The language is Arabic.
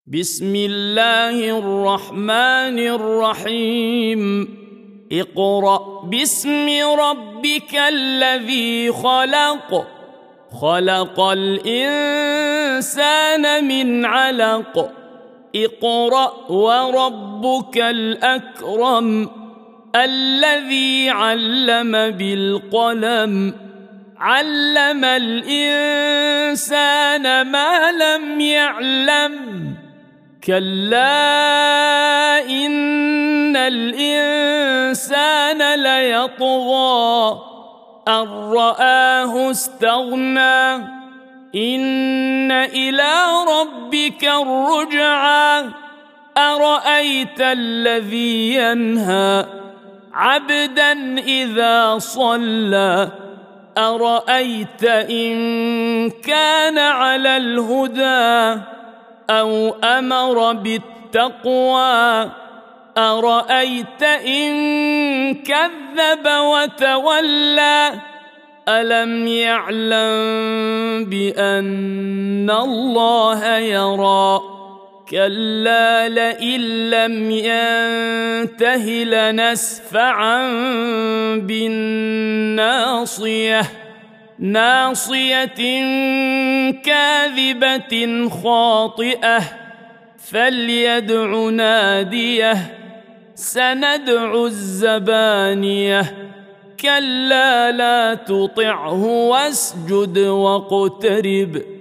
بسم الله الرحمن الرحيم اقرأ باسم ربك الذي خلق خلق الإنسان من علق اقرأ وربك الأكرم الذي علم بالقلم علم الإنسان ما لم يعلم كلا إن الإنسان ليطغى أن رآه استغنى إن إلى ربك الرجعى أرأيت الذي ينهى عبدا إذا صلى أرأيت إن كان على الهدى أو أمر بالتقوى أرأيت إن كذب وتولى ألم يعلم بأن الله يرى كلا لئن لم ينته لنسفعا بالناصية ناصية كاذبة خاطئة فليدع ناديه سندع الزبانية كلا لا تطعه واسجد واقترب